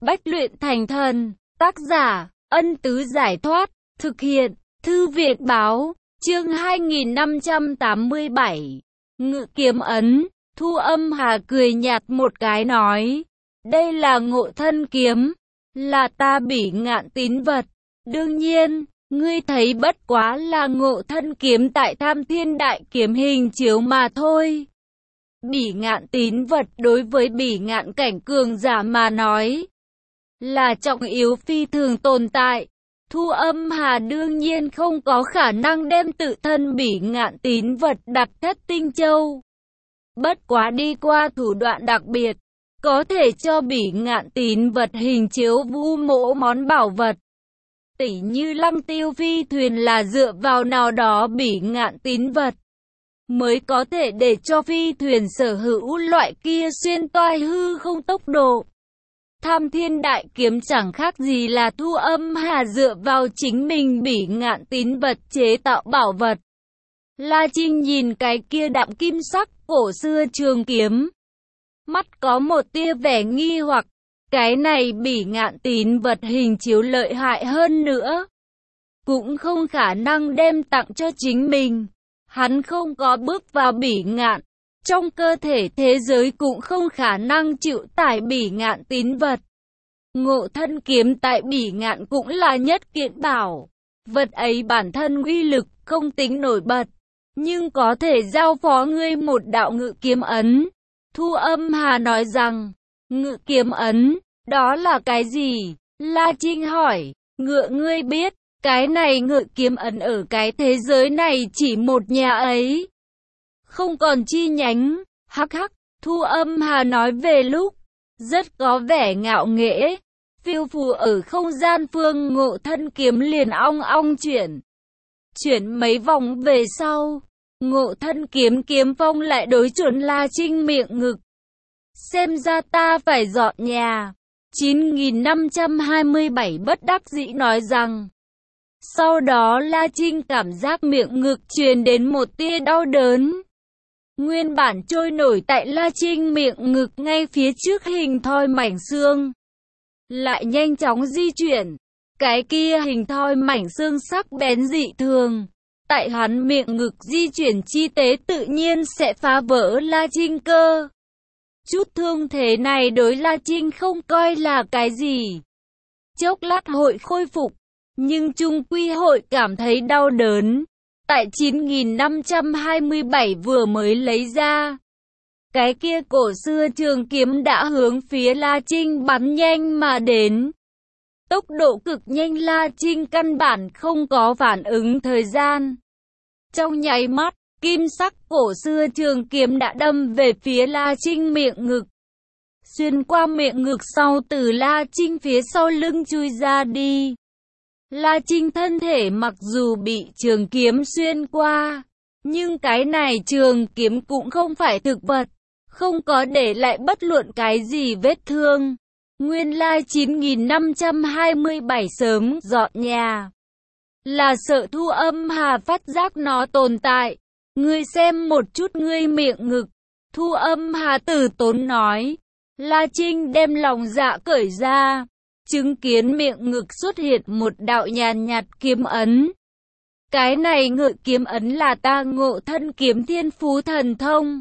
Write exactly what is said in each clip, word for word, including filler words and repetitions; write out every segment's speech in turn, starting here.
Bách luyện thành thần. Tác giả, Ân Tứ Giải Thoát. Thực hiện, Thư Việt Báo. Chương hai nghìn năm trăm tám mươi bảy. Ngự kiếm ấn. Thu Âm Hà cười nhạt một cái nói. Đây là Ngộ Thân Kiếm. Là ta Bỉ Ngạn tín vật. Đương nhiên, ngươi thấy bất quá là Ngộ Thân Kiếm tại Tham Thiên Đại Kiếm hình chiếu mà thôi. Bỉ Ngạn tín vật đối với Bỉ Ngạn cảnh cường giả mà nói là trọng yếu phi thường tồn tại. Thu Âm Hà đương nhiên không có khả năng đem tự thân Bỉ Ngạn tín vật đặt Thất Tinh Châu. Bất quá đi qua thủ đoạn đặc biệt, có thể cho Bỉ Ngạn tín vật hình chiếu vu mỗ món bảo vật. Tỉ như Lăng Tiêu phi thuyền là dựa vào nào đó Bỉ Ngạn tín vật, mới có thể để cho phi thuyền sở hữu loại kia xuyên toai hư không tốc độ. Tham Thiên Đại Kiếm chẳng khác gì là Thu Âm Hà dựa vào chính mình Bỉ Ngạn tín vật chế tạo bảo vật. La Trinh nhìn cái kia đạm kim sắc cổ xưa trường kiếm, mắt có một tia vẻ nghi hoặc. Cái này Bỉ Ngạn tín vật hình chiếu lợi hại hơn nữa, cũng không khả năng đem tặng cho chính mình. Hắn không có bước vào Bỉ Ngạn, trong cơ thể thế giới cũng không khả năng chịu tải Bỉ Ngạn tín vật. Ngộ Thân Kiếm tại Bỉ Ngạn cũng là nhất kiện bảo vật ấy, bản thân uy lực không tính nổi bật, nhưng có thể giao phó ngươi một đạo ngự kiếm ấn. Thu Âm Hà nói rằng, ngự kiếm ấn, đó là cái gì? La Trinh hỏi. Ngựa ngươi biết, cái này ngự kiếm ấn ở cái thế giới này chỉ một nhà ấy, không còn chi nhánh. Hắc hắc, Thu Âm Hà nói về lúc rất có vẻ ngạo nghễ. Phiêu phù ở không gian phương Ngộ Thân Kiếm liền ong ong chuyển. Chuyển mấy vòng về sau, Ngộ Thân Kiếm kiếm phong lại đối chuẩn La Trinh miệng ngực. Xem ra ta phải dọn nhà. chín nghìn năm trăm hai mươi bảy bất đắc dĩ nói rằng. Sau đó La Trinh cảm giác miệng ngực truyền đến một tia đau đớn. Nguyên bản trôi nổi tại La Trinh miệng ngực ngay phía trước hình thoi mảnh xương, lại nhanh chóng di chuyển. Cái kia hình thoi mảnh xương sắc bén dị thường, tại hắn miệng ngực di chuyển chi tế tự nhiên sẽ phá vỡ La Trinh cơ. Chút thương thế này đối La Trinh không coi là cái gì. Chốc lát hội khôi phục, nhưng chung quy hội cảm thấy đau đớn. Tại chín nghìn năm trăm hai mươi bảy vừa mới lấy ra, cái kia cổ xưa trường kiếm đã hướng phía La Trinh bắn nhanh mà đến. Tốc độ cực nhanh, La Trinh căn bản không có phản ứng thời gian. Trong nháy mắt, kim sắc cổ xưa trường kiếm đã đâm về phía La Trinh miệng ngực. Xuyên qua miệng ngực sau từ La Trinh phía sau lưng chui ra đi. La Trinh thân thể mặc dù bị trường kiếm xuyên qua, nhưng cái này trường kiếm cũng không phải thực vật, không có để lại bất luận cái gì vết thương. Nguyên lai chín nghìn năm trăm hai mươi bảy sớm dọn nhà, là sợ Thu Âm Hà phát giác nó tồn tại. Ngươi xem một chút ngươi miệng ngực. Thu Âm Hà từ tốn nói. La Trinh đem lòng dạ cởi ra, chứng kiến miệng ngực xuất hiện một đạo nhàn nhạt kiếm ấn. Cái này ngự kiếm ấn là ta Ngộ Thân Kiếm thiên phú thần thông.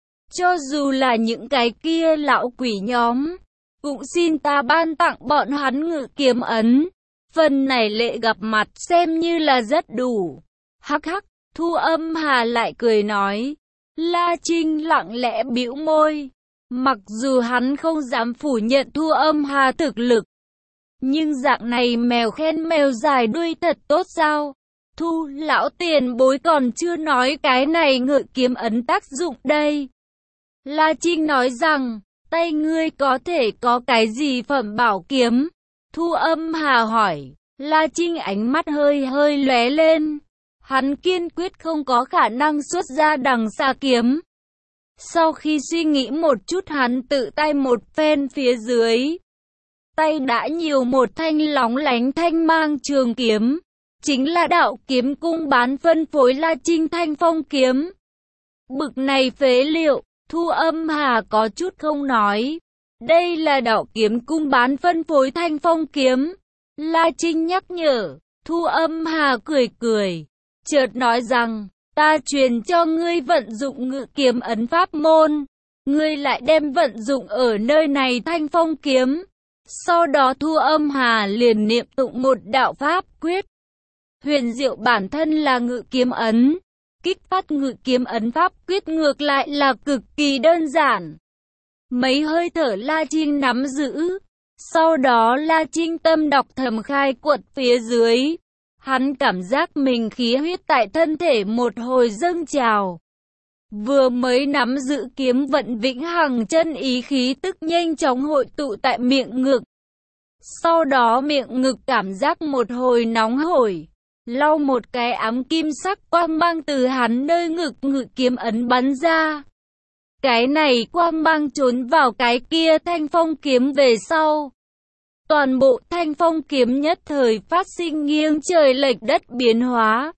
Cho dù là những cái kia lão quỷ nhóm, cũng xin ta ban tặng bọn hắn ngự kiếm ấn. Phần này lễ gặp mặt xem như là rất đủ. Hắc hắc, Thu Âm Hà lại cười nói. La Trinh lặng lẽ bĩu môi. Mặc dù hắn không dám phủ nhận Thu Âm Hà thực lực, nhưng dạng này mèo khen mèo dài đuôi thật tốt sao? Thu lão tiền bối còn chưa nói cái này ngự kiếm ấn tác dụng đây. La Trinh nói rằng, tay ngươi có thể có cái gì phẩm bảo kiếm? Thu Âm Hà hỏi. La Trinh ánh mắt hơi hơi lóe lên. Hắn kiên quyết không có khả năng xuất ra đằng xa kiếm. Sau khi suy nghĩ một chút, hắn tự tay một phen phía dưới, tay đã nhiều một thanh lóng lánh thanh mang trường kiếm, chính là đạo kiếm cung bán phân phối La Trinh Thanh Phong kiếm. Bực này phế liệu, Thu Âm Hà có chút không nói. Đây là Đạo Kiếm Cung bán phân phối Thanh Phong kiếm. La Trinh nhắc nhở. Thu Âm Hà cười cười, chợt nói rằng, ta truyền cho ngươi vận dụng ngự kiếm ấn pháp môn, ngươi lại đem vận dụng ở nơi này Thanh Phong kiếm. Sau đó Thu Âm Hà liền niệm tụng một đạo pháp quyết. Huyền diệu bản thân là ngự kiếm ấn, kích phát ngự kiếm ấn pháp quyết ngược lại là cực kỳ đơn giản. Mấy hơi thở La Trinh nắm giữ. Sau đó La Trinh tâm đọc thầm khai quật phía dưới. Hắn cảm giác mình khí huyết tại thân thể một hồi dâng trào. Vừa mới nắm giữ kiếm vận vĩnh hằng chân ý khí tức nhanh chóng hội tụ tại miệng ngực. Sau đó miệng ngực cảm giác một hồi nóng hổi. Lau một cái ám kim sắc quang mang từ hắn nơi ngực ngự kiếm ấn bắn ra. Cái này quang mang trốn vào cái kia Thanh Phong kiếm về sau. Toàn bộ Thanh Phong kiếm nhất thời phát sinh nghiêng trời lệch đất biến hóa.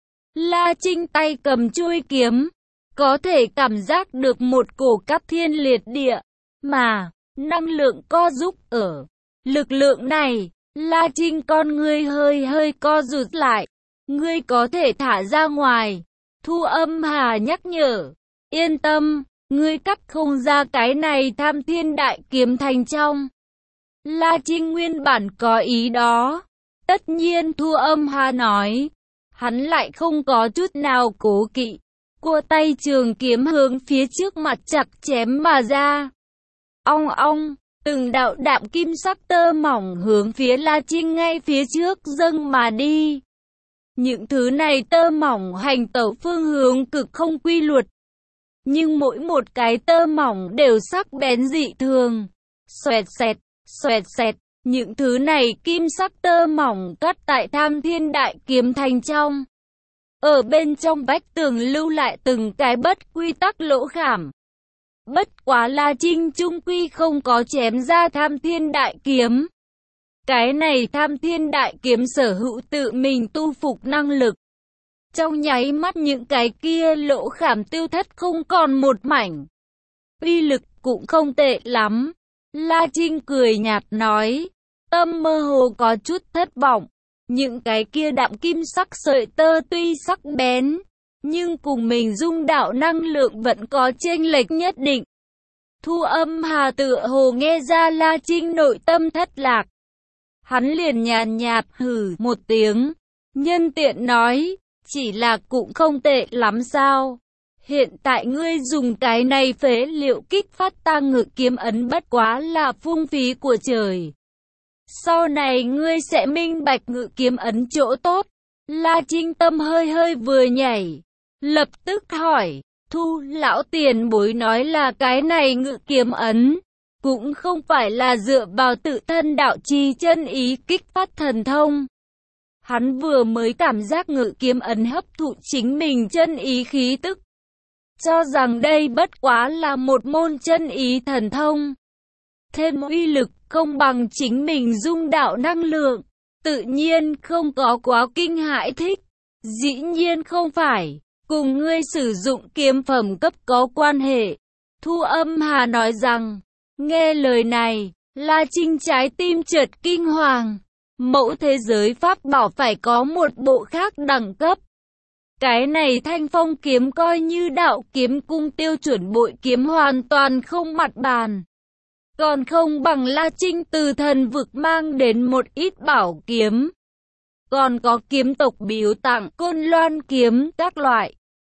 La Trinh tay cầm chuôi kiếm, có thể cảm giác được một cổ cáp thiên liệt địa, mà năng lượng co giúp ở lực lượng này. La Trinh con ngươi hơi hơi co rụt lại. Ngươi có thể thả ra ngoài. Thu Âm Hà nhắc nhở. Yên tâm, ngươi cắt không ra cái này Tham Thiên Đại Kiếm thành trong. La Trinh nguyên bản có ý đó. Tất nhiên Thu Âm Hà nói. Hắn lại không có chút nào cố kỵ. Cua tay trường kiếm hướng phía trước mặt chặt chém mà ra. Ong ong, từng đạo đạm kim sắc tơ mỏng hướng phía La Trinh ngay phía trước dâng mà đi. Những thứ này tơ mỏng hành tẩu phương hướng cực không quy luật. Nhưng mỗi một cái tơ mỏng đều sắc bén dị thường. Xoẹt xẹt, xoẹt xẹt, những thứ này kim sắc tơ mỏng cắt tại Tham Thiên Đại Kiếm thành trong. Ở bên trong vách tường lưu lại từng cái bất quy tắc lỗ khảm. Bất quá La Trinh chung quy không có chém ra Tham Thiên Đại Kiếm. Cái này Tham Thiên Đại Kiếm sở hữu tự mình tu phục năng lực. Trong nháy mắt những cái kia lỗ khảm tiêu thất không còn một mảnh. Uy lực cũng không tệ lắm. La Trinh cười nhạt nói. Tâm mơ hồ có chút thất vọng. Những cái kia đạm kim sắc sợi tơ tuy sắc bén, nhưng cùng mình dung đạo năng lượng vẫn có chênh lệch nhất định. Thu Âm Hà tựa hồ nghe ra La Trinh nội tâm thất lạc. Hắn liền nhàn nhạt hừ một tiếng, nhân tiện nói, chỉ là cũng không tệ lắm sao. Hiện tại ngươi dùng cái này phế liệu kích phát ta ngự kiếm ấn bất quá là phung phí của trời. Sau này ngươi sẽ minh bạch ngự kiếm ấn chỗ tốt. La Trinh tâm hơi hơi vừa nhảy, lập tức hỏi, Thu lão tiền bối nói là cái này ngự kiếm ấn, cũng không phải là dựa vào tự thân đạo chi chân ý kích phát thần thông. Hắn vừa mới cảm giác ngự kiếm ấn hấp thụ chính mình chân ý khí tức, cho rằng đây bất quá là một môn chân ý thần thông. Thêm uy lực không bằng chính mình dung đạo năng lượng, tự nhiên không có quá kinh hãi thích. Dĩ nhiên không phải, cùng ngươi sử dụng kiếm phẩm cấp có quan hệ. Thu Âm Hà nói rằng, nghe lời này, La Trinh trái tim chợt kinh hoàng. Mẫu thế giới pháp bảo phải có một bộ khác đẳng cấp. Cái này Thanh Phong kiếm coi như Đạo Kiếm Cung tiêu chuẩn bội kiếm hoàn toàn không mặt bàn. Còn không bằng La Trinh từ thần vực mang đến một ít bảo kiếm. Còn có kiếm tộc biếu tặng Côn Loan kiếm các loại.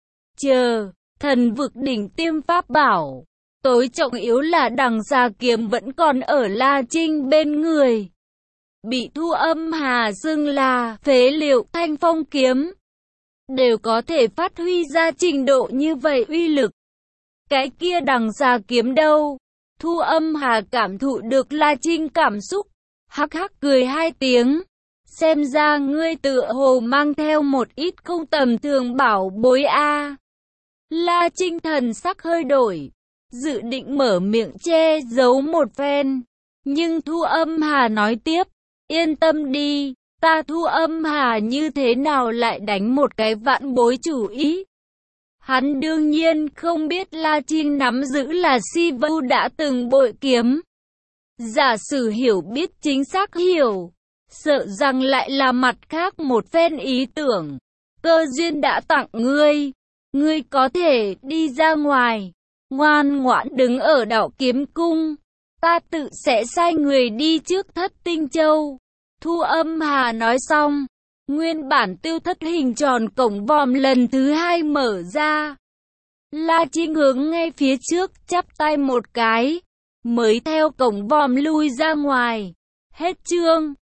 Chờ, thần vực đỉnh tiêm pháp bảo. Tối trọng yếu là đằng xa kiếm vẫn còn ở La Trinh bên người. Bị Thu Âm Hà xưng là phế liệu Thanh Phong kiếm. Đều có thể phát huy ra trình độ như vậy uy lực. Cái kia đằng xa kiếm đâu? Thu Âm Hà cảm thụ được La Trinh cảm xúc. Hắc hắc cười hai tiếng. Xem ra ngươi tựa hồ mang theo một ít không tầm thường bảo bối a. La Trinh thần sắc hơi đổi, dự định mở miệng che giấu một phen. Nhưng Thu Âm Hà nói tiếp, yên tâm đi, ta Thu Âm Hà như thế nào lại đánh một cái vạn bối chủ ý. Hắn đương nhiên không biết La Trinh nắm giữ là Si Vu đã từng bội kiếm. Giả sử hiểu biết chính xác hiểu, sợ rằng lại là mặt khác một phen ý tưởng. Cơ duyên đã tặng ngươi, ngươi có thể đi ra ngoài, ngoan ngoãn đứng ở Đạo Kiếm Cung. Ta tự sẽ sai người đi trước Thất Tinh Châu. Thu Âm Hà nói xong, nguyên bản tiêu thất hình tròn cổng vòm lần thứ hai mở ra. La Trinh hướng ngay phía trước, chắp tay một cái, mới theo cổng vòm lui ra ngoài. Hết chương.